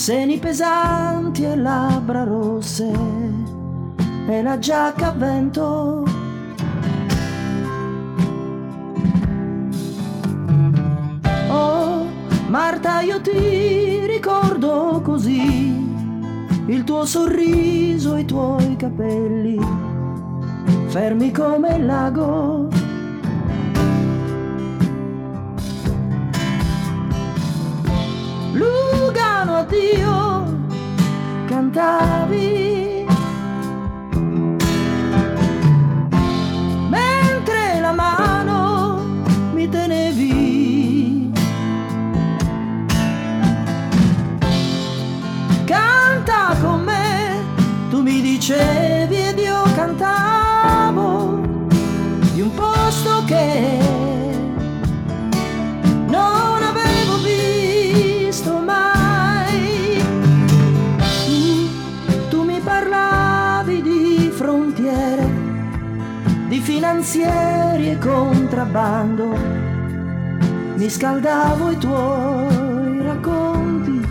seni pesanti e labbra rosse e la giacca a vento. Oh Marta, io ti ricordo così, il tuo sorriso, i tuoi capelli fermi come il lago. Lugano, addio, cantavi, mentre la mano mi tenevi. Canta con me, tu mi dicevi, ed io cantavo di un posto che non avevo visto mai. Tu mi parlavi di frontiere, di finanzieri e contrabbando, mi scaldavo i tuoi racconti.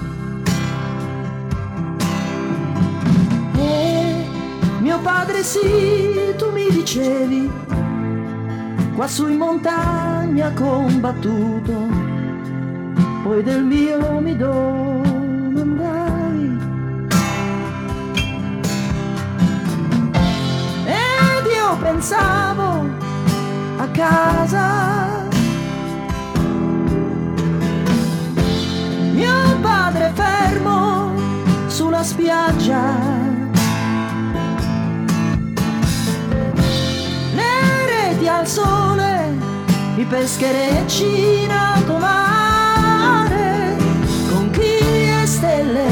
E mio padre sì, tu mi dicevi, quassù in montagna ha combattuto, poi del mio mi domandavi. Ed io pensavo a casa, mio padre fermo sulla spiaggia, al sole, i pescherecci in alto mare, conchiglie e stelle,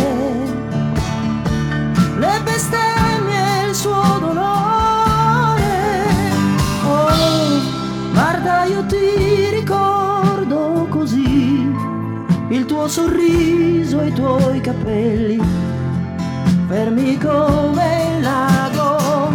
le bestemmie e il suo dolore. Oh, guarda, io ti ricordo così, il tuo sorriso e i tuoi capelli fermi come il lago.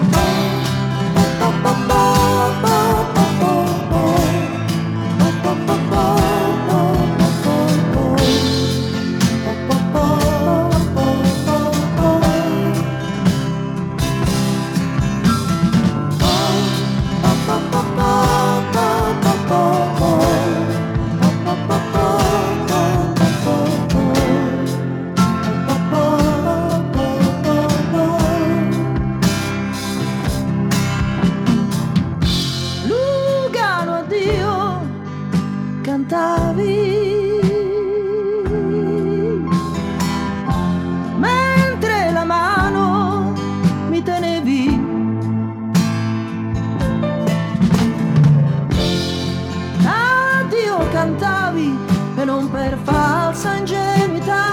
Cantavi, mentre la mano mi tenevi. Addio, cantavi, e non per falsa ingenuità,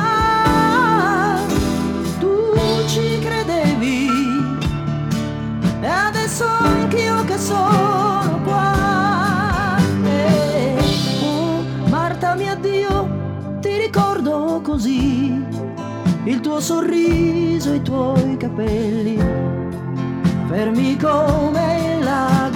tu ci credevi, e adesso anch'io che sono qua. Ti ricordo così, il tuo sorriso e i tuoi capelli fermi come il lago.